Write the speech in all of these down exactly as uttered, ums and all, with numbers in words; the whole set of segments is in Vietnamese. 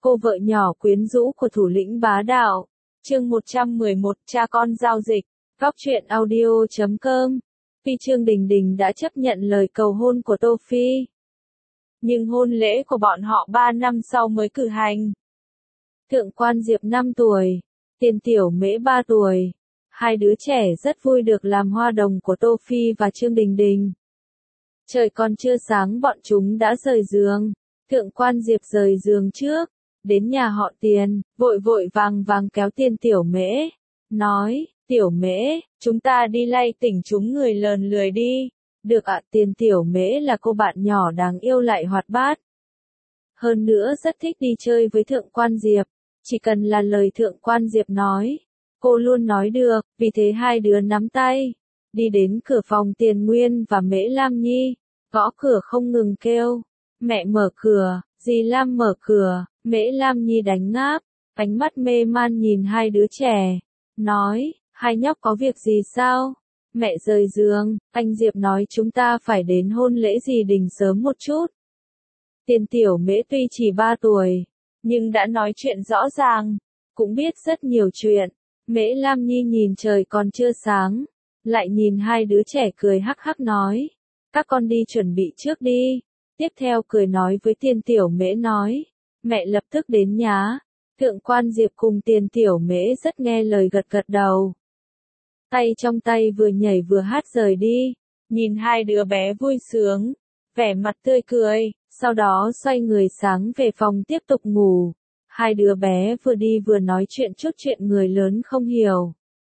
Cô vợ nhỏ quyến rũ của thủ lĩnh bá đạo. Chương một trăm mười một, cha con giao dịch. Góc truyện audio chấm com. Phi Trương Đình Đình đã chấp nhận lời cầu hôn của Tô Phi. Nhưng hôn lễ của bọn họ ba năm sau mới cử hành. Thượng quan Diệp năm tuổi, Tiền Tiểu Mễ ba tuổi. Hai đứa trẻ rất vui được làm hoa đồng của Tô Phi và Trương Đình Đình. Trời còn chưa sáng bọn chúng đã rời giường. Thượng quan Diệp rời giường trước, đến nhà họ Tiền, vội vội vàng vàng kéo Tiền Tiểu Mễ, nói, Tiểu Mễ, chúng ta đi lay tỉnh chúng người lờn lười đi. Được ạ. Tiền Tiểu Mễ là cô bạn nhỏ đáng yêu lại hoạt bát. Hơn nữa rất thích đi chơi với Thượng quan Diệp, chỉ cần là lời Thượng quan Diệp nói, cô luôn nói được, vì thế hai đứa nắm tay, đi đến cửa phòng Tiền Nguyên và Mễ Lam Nhi, gõ cửa không ngừng kêu, mẹ mở cửa, dì Lam mở cửa, Mễ Lam Nhi đánh ngáp, ánh mắt mê man nhìn hai đứa trẻ, nói, hai nhóc có việc gì sao? Mẹ rời giường, anh Diệp nói chúng ta phải đến hôn lễ dì Đình sớm một chút. Tiền Tiểu Mễ tuy chỉ ba tuổi, nhưng đã nói chuyện rõ ràng, cũng biết rất nhiều chuyện. Mễ Lam Nhi nhìn trời còn chưa sáng, lại nhìn hai đứa trẻ cười hắc hắc nói, các con đi chuẩn bị trước đi. Tiếp theo cười nói với Tiền Tiểu Mễ nói, mẹ lập tức đến nhá. Thượng quan Diệp cùng Tiền Tiểu Mễ rất nghe lời gật gật đầu. Tay trong tay vừa nhảy vừa hát rời đi, nhìn hai đứa bé vui sướng, vẻ mặt tươi cười, sau đó xoay người sáng về phòng tiếp tục ngủ. Hai đứa bé vừa đi vừa nói chuyện chút chuyện người lớn không hiểu.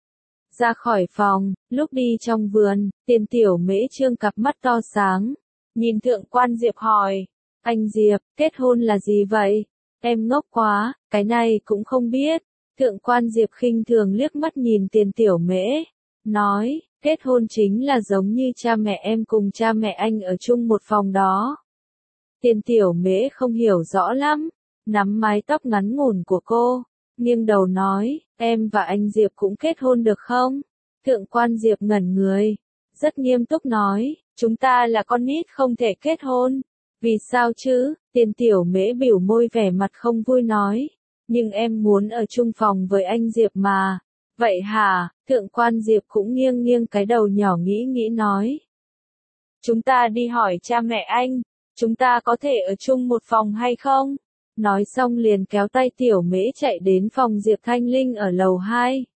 Ra khỏi phòng, lúc đi trong vườn, Tiền Tiểu Mễ trương cặp mắt to sáng, nhìn Thượng quan Diệp hỏi, anh Diệp, kết hôn là gì vậy? Em ngốc quá, cái này cũng không biết. Thượng quan Diệp khinh thường liếc mắt nhìn Tiền Tiểu Mễ, nói, kết hôn chính là giống như cha mẹ em cùng cha mẹ anh ở chung một phòng đó. Tiền Tiểu Mễ không hiểu rõ lắm, nắm mái tóc ngắn ngủn của cô, nghiêng đầu nói, em và anh Diệp cũng kết hôn được không? Thượng quan Diệp ngẩn người, rất nghiêm túc nói, chúng ta là con nít không thể kết hôn. Vì sao chứ? Tiền Tiểu Mễ biểu môi vẻ mặt không vui nói, nhưng em muốn ở chung phòng với anh Diệp mà. Vậy hả? Thượng quan Diệp cũng nghiêng nghiêng cái đầu nhỏ nghĩ nghĩ nói. Chúng ta đi hỏi cha mẹ anh, chúng ta có thể ở chung một phòng hay không? Nói xong liền kéo tay Tiểu Mễ chạy đến phòng Diệp Thanh Linh ở lầu hai.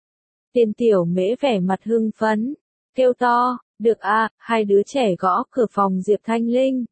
Tiền Tiểu Mễ vẻ mặt hưng phấn, kêu to, được à, hai đứa trẻ gõ cửa phòng Diệp Thanh Linh.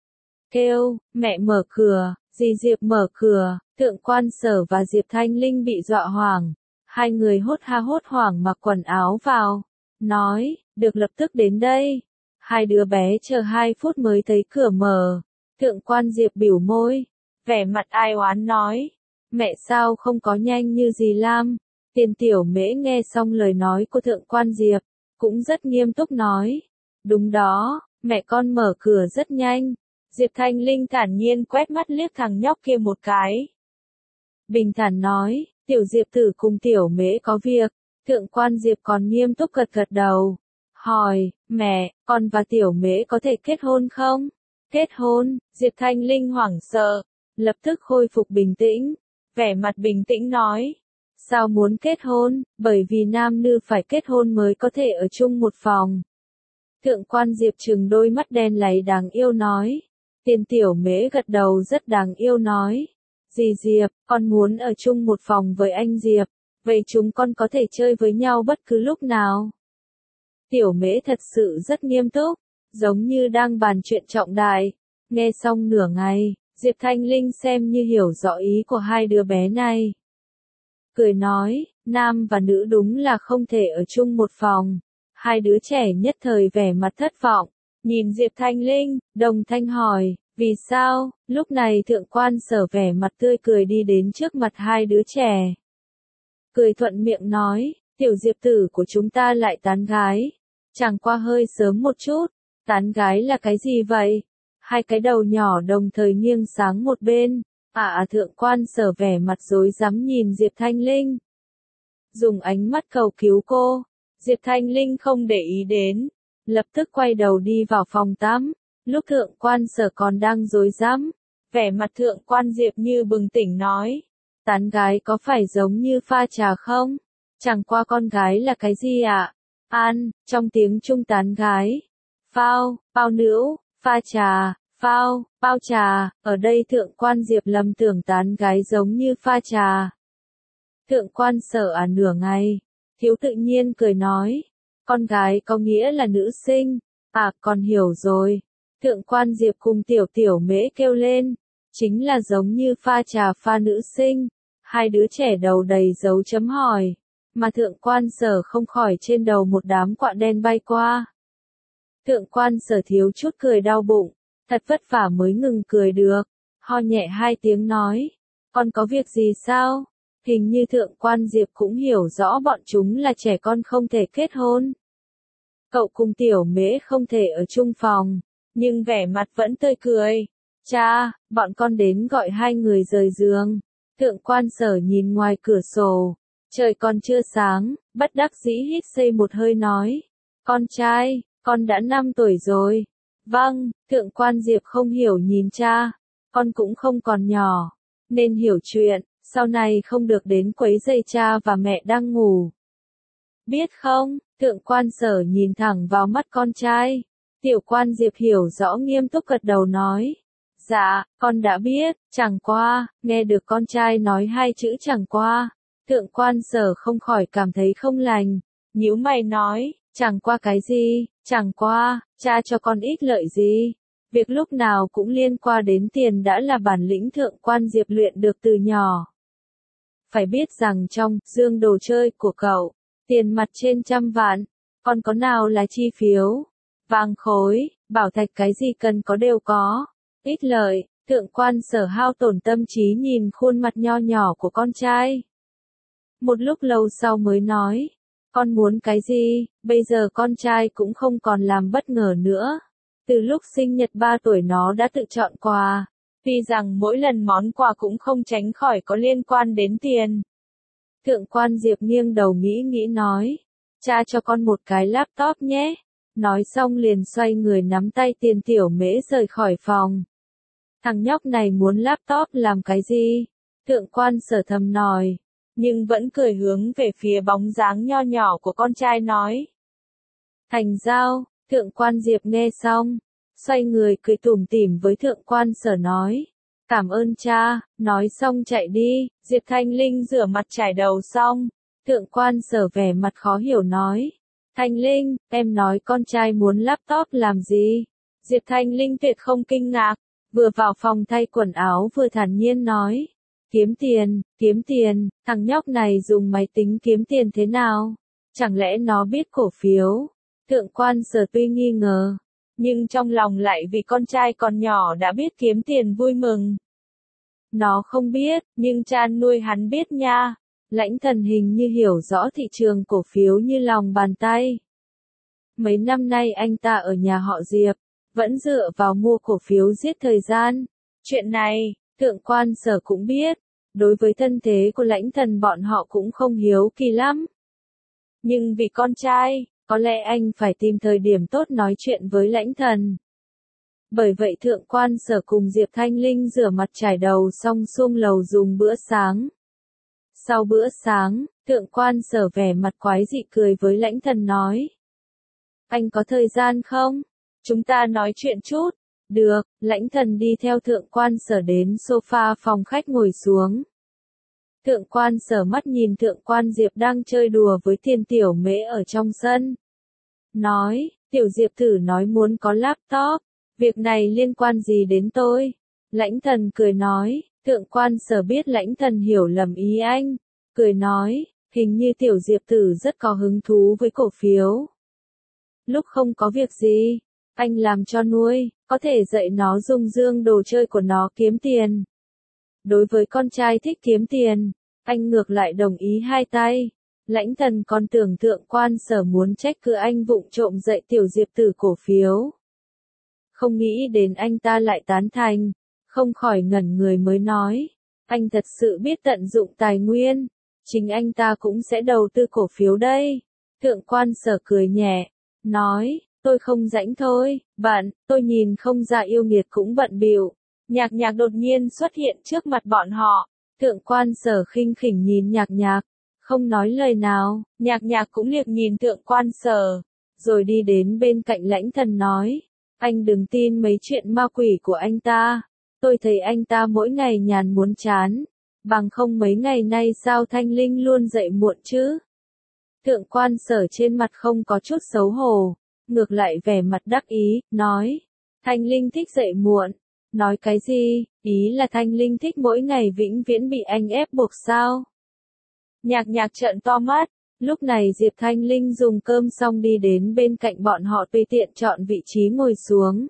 Kêu, mẹ mở cửa, dì Diệp mở cửa. Thượng quan Sở và Diệp Thanh Linh bị dọa hoảng, hai người hốt ha hốt hoảng mặc quần áo vào, nói, được lập tức đến đây. Hai đứa bé chờ hai phút mới thấy cửa mở. Thượng quan Diệp biểu môi, vẻ mặt ai oán nói, mẹ sao không có nhanh như dì Lam. Tiền Tiểu Mễ nghe xong lời nói của Thượng quan Diệp, cũng rất nghiêm túc nói, đúng đó, mẹ con mở cửa rất nhanh. Diệp Thanh Linh thản nhiên quét mắt liếc thằng nhóc kia một cái. Bình thản nói, Tiểu Diệp tử cùng Tiểu Mễ có việc. Thượng quan Diệp còn nghiêm túc gật gật đầu. Hỏi, mẹ, con và Tiểu Mễ có thể kết hôn không? Kết hôn? Diệp Thanh Linh hoảng sợ, lập tức khôi phục bình tĩnh, vẻ mặt bình tĩnh nói. Sao muốn kết hôn? Bởi vì nam nữ phải kết hôn mới có thể ở chung một phòng. Thượng quan Diệp trừng đôi mắt đen láy đáng yêu nói. Tiền Tiểu Mễ gật đầu rất đáng yêu nói. Dì Diệp, con muốn ở chung một phòng với anh Diệp, vậy chúng con có thể chơi với nhau bất cứ lúc nào. Tiểu Mễ thật sự rất nghiêm túc, giống như đang bàn chuyện trọng đại. Nghe xong nửa ngày, Diệp Thanh Linh xem như hiểu rõ ý của hai đứa bé này. Cười nói, nam và nữ đúng là không thể ở chung một phòng. Hai đứa trẻ nhất thời vẻ mặt thất vọng, nhìn Diệp Thanh Linh, đồng thanh hỏi, vì sao? Lúc này Thượng quan Sở vẻ mặt tươi cười đi đến trước mặt hai đứa trẻ. Cười thuận miệng nói, Tiểu Diệp tử của chúng ta lại tán gái. Chẳng qua hơi sớm một chút, tán gái là cái gì vậy? Hai cái đầu nhỏ đồng thời nghiêng sáng một bên. À, à Thượng quan Sở vẻ mặt rối rắm nhìn Diệp Thanh Linh, dùng ánh mắt cầu cứu cô. Diệp Thanh Linh không để ý đến, lập tức quay đầu đi vào phòng tắm. Lúc Thượng quan Sở còn đang rối rắm, Vẻ mặt thượng quan Diệp như bừng tỉnh nói. Tán gái có phải giống như pha trà không? Chẳng qua con gái là cái gì ạ? À? An, trong tiếng Trung tán gái. Phao, phao nữ, pha trà, phao, phao trà, ở đây thượng quan Diệp lầm tưởng tán gái giống như pha trà. Thượng quan Sở à nửa ngày, thiếu tự nhiên cười nói, con gái có nghĩa là nữ sinh, à con hiểu rồi. Thượng quan Diệp cùng tiểu tiểu mễ kêu lên, chính là giống như pha trà pha nữ sinh, hai đứa trẻ đầu đầy dấu chấm hỏi, mà thượng quan Sở không khỏi trên đầu một đám quạ đen bay qua. Thượng quan Sở thiếu chút cười đau bụng, thật vất vả mới ngừng cười được, ho nhẹ hai tiếng nói, con có việc gì sao? Hình như thượng quan Diệp cũng hiểu rõ bọn chúng là trẻ con không thể kết hôn. Cậu cùng tiểu mễ không thể ở chung phòng, nhưng vẻ mặt vẫn tươi cười. Cha, bọn con đến gọi hai người rời giường. Thượng quan Sở nhìn ngoài cửa sổ, trời còn chưa sáng, bất đắc dĩ hít xây một hơi nói. Con trai, con đã năm tuổi rồi. Vâng, thượng quan Diệp không hiểu nhìn cha, con cũng không còn nhỏ, nên hiểu chuyện, sau này không được đến quấy rầy cha và mẹ đang ngủ. Biết không, thượng quan Sở nhìn thẳng vào mắt con trai. Tiểu quan Diệp hiểu rõ nghiêm túc gật đầu nói. Dạ, con đã biết, chẳng qua, nghe được con trai nói hai chữ chẳng qua. Thượng quan Sở không khỏi cảm thấy không lành, nhíu mày nói, chẳng qua cái gì, chẳng qua, cha cho con ít lợi gì. Việc lúc nào cũng liên quan đến tiền đã là bản lĩnh thượng quan Diệp luyện được từ nhỏ. Phải biết rằng trong dương đồ chơi của cậu, tiền mặt trên trăm vạn, còn có nào là chi phiếu, vàng khối, bảo thạch cái gì cần có đều có. Ít lợi, thượng quan Sở hao tổn tâm trí nhìn khuôn mặt nho nhỏ của con trai. Một lúc lâu sau mới nói, con muốn cái gì, bây giờ con trai cũng không còn làm bất ngờ nữa. Từ lúc sinh nhật ba tuổi nó đã tự chọn quà, tuy rằng mỗi lần món quà cũng không tránh khỏi có liên quan đến tiền. Thượng quan Diệp nghiêng đầu nghĩ nghĩ nói, cha cho con một cái laptop nhé. Nói xong liền xoay người nắm tay tiền tiểu mễ rời khỏi phòng. Thằng nhóc này muốn laptop làm cái gì? Thượng quan Sở thầm nòi, nhưng vẫn cười hướng về phía bóng dáng nho nhỏ của con trai nói. Thành giao, thượng quan Diệp nghe xong, xoay người cười tủm tỉm với thượng quan Sở nói. Cảm ơn cha, nói xong chạy đi. Diệp Thanh Linh rửa mặt chải đầu xong, thượng quan Sở vẻ mặt khó hiểu nói. Thanh Linh, em nói con trai muốn laptop làm gì? Diệp Thanh Linh tuyệt không kinh ngạc, vừa vào phòng thay quần áo vừa thản nhiên nói. Kiếm tiền, kiếm tiền, thằng nhóc này dùng máy tính kiếm tiền thế nào? Chẳng lẽ nó biết cổ phiếu? Thượng quan Sở tuy nghi ngờ, nhưng trong lòng lại vì con trai còn nhỏ đã biết kiếm tiền vui mừng. Nó không biết, nhưng cha nuôi hắn biết nha. Lãnh Thần hình như hiểu rõ thị trường cổ phiếu như lòng bàn tay. Mấy năm nay anh ta ở nhà họ Diệp, vẫn dựa vào mua cổ phiếu giết thời gian. Chuyện này, thượng quan Sở cũng biết, đối với thân thế của Lãnh Thần bọn họ cũng không hiếu kỳ lắm. Nhưng vì con trai, có lẽ anh phải tìm thời điểm tốt nói chuyện với Lãnh Thần. Bởi vậy thượng quan Sở cùng Diệp Thanh Linh rửa mặt chải đầu xong xuống lầu dùng bữa sáng. Sau bữa sáng, thượng quan Sở vẻ mặt quái dị cười với Lãnh Thần nói. Anh có thời gian không? Chúng ta nói chuyện chút. Được, Lãnh Thần đi theo thượng quan Sở đến sofa phòng khách ngồi xuống. Thượng quan Sở mắt nhìn thượng quan Diệp đang chơi đùa với Thiên Tiểu Mễ ở trong sân. Nói, Tiểu Diệp thử nói muốn có laptop. Việc này liên quan gì đến tôi? Lãnh Thần cười nói, thượng quan Sở biết Lãnh Thần hiểu lầm ý anh. Cười nói, hình như Tiểu Diệp tử rất có hứng thú với cổ phiếu. Lúc không có việc gì, anh làm cho nuôi, có thể dạy nó dùng dương đồ chơi của nó kiếm tiền. Đối với con trai thích kiếm tiền, anh ngược lại đồng ý hai tay. Lãnh Thần còn tưởng thượng quan Sở muốn trách cứ anh vụng trộm dạy Tiểu Diệp tử cổ phiếu. Không nghĩ đến anh ta lại tán thành, không khỏi ngẩn người mới nói. Anh thật sự biết tận dụng tài nguyên, chính anh ta cũng sẽ đầu tư cổ phiếu đây. Thượng quan Sở cười nhẹ, nói, tôi không rảnh thôi, bạn, tôi nhìn không ra yêu nghiệt cũng bận bịu, Nhạc Nhạc đột nhiên xuất hiện trước mặt bọn họ. Thượng quan Sở khinh khỉnh nhìn Nhạc Nhạc, không nói lời nào. Nhạc Nhạc cũng liếc nhìn Thượng quan Sở, rồi đi đến bên cạnh Lãnh Thần nói, anh đừng tin mấy chuyện ma quỷ của anh ta. Tôi thấy anh ta mỗi ngày nhàn muốn chán, bằng không mấy ngày nay sao Thanh Linh luôn dậy muộn chứ? Thượng quan Sở trên mặt không có chút xấu hổ, ngược lại vẻ mặt đắc ý, nói, Thanh Linh thích dậy muộn. Nói cái gì, ý là Thanh Linh thích mỗi ngày vĩnh viễn bị anh ép buộc sao? Nhạc Nhạc trợn to mắt, lúc này Diệp Thanh Linh dùng cơm xong đi đến bên cạnh bọn họ tùy tiện chọn vị trí ngồi xuống.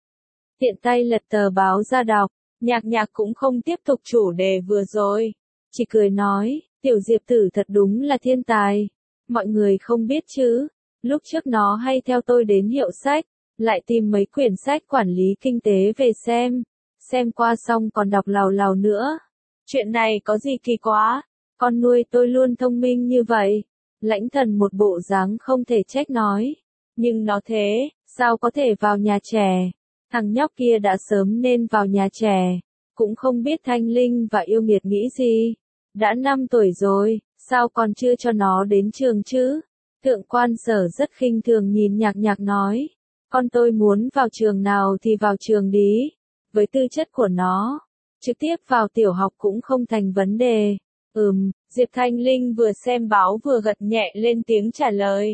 Tiện tay lật tờ báo ra đọc, Nhạc Nhạc cũng không tiếp tục chủ đề vừa rồi, chỉ cười nói, tiểu Diệp tử thật đúng là thiên tài, mọi người không biết chứ, lúc trước nó hay theo tôi đến hiệu sách, lại tìm mấy quyển sách quản lý kinh tế về xem, xem qua xong còn đọc lào lào nữa. Chuyện này có gì kỳ quá, con nuôi tôi luôn thông minh như vậy. Lãnh Thần một bộ dáng không thể trách nói, nhưng nó thế, sao có thể vào nhà trẻ, thằng nhóc kia đã sớm nên vào nhà trẻ, cũng không biết Thanh Linh và Yêu Nghiệt nghĩ gì, đã năm tuổi rồi, sao còn chưa cho nó đến trường chứ? Thượng quan Sở rất khinh thường nhìn Nhạc Nhạc nói, con tôi muốn vào trường nào thì vào trường đi, với tư chất của nó, trực tiếp vào tiểu học cũng không thành vấn đề. Ừm, Diệp Thanh Linh vừa xem báo vừa gật nhẹ lên tiếng trả lời.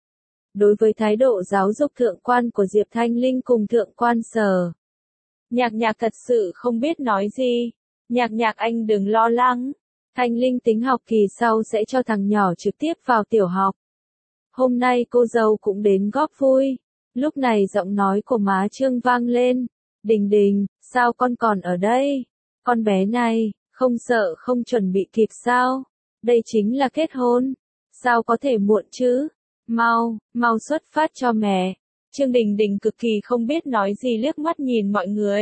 Đối với thái độ giáo dục thượng quan của Diệp Thanh Linh cùng thượng quan Sở, Nhạc Nhạc thật sự không biết nói gì. Nhạc Nhạc anh đừng lo lắng, Thanh Linh tính học kỳ sau sẽ cho thằng nhỏ trực tiếp vào tiểu học. Hôm nay cô dâu cũng đến góp vui. Lúc này giọng nói của má Trương vang lên, Đình Đình, sao con còn ở đây? Con bé này, không sợ không chuẩn bị kịp sao? Đây chính là kết hôn, sao có thể muộn chứ? Mau, mau xuất phát cho mẹ. Trương Đình Đình cực kỳ không biết nói gì liếc mắt nhìn mọi người.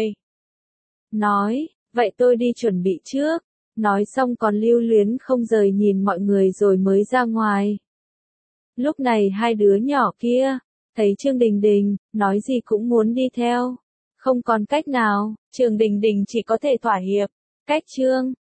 Nói, vậy tôi đi chuẩn bị trước. Nói xong còn lưu luyến không rời nhìn mọi người rồi mới ra ngoài. Lúc này hai đứa nhỏ kia, thấy Trương Đình Đình, nói gì cũng muốn đi theo. Không còn cách nào, Trương Đình Đình chỉ có thể thỏa hiệp. Cách Trương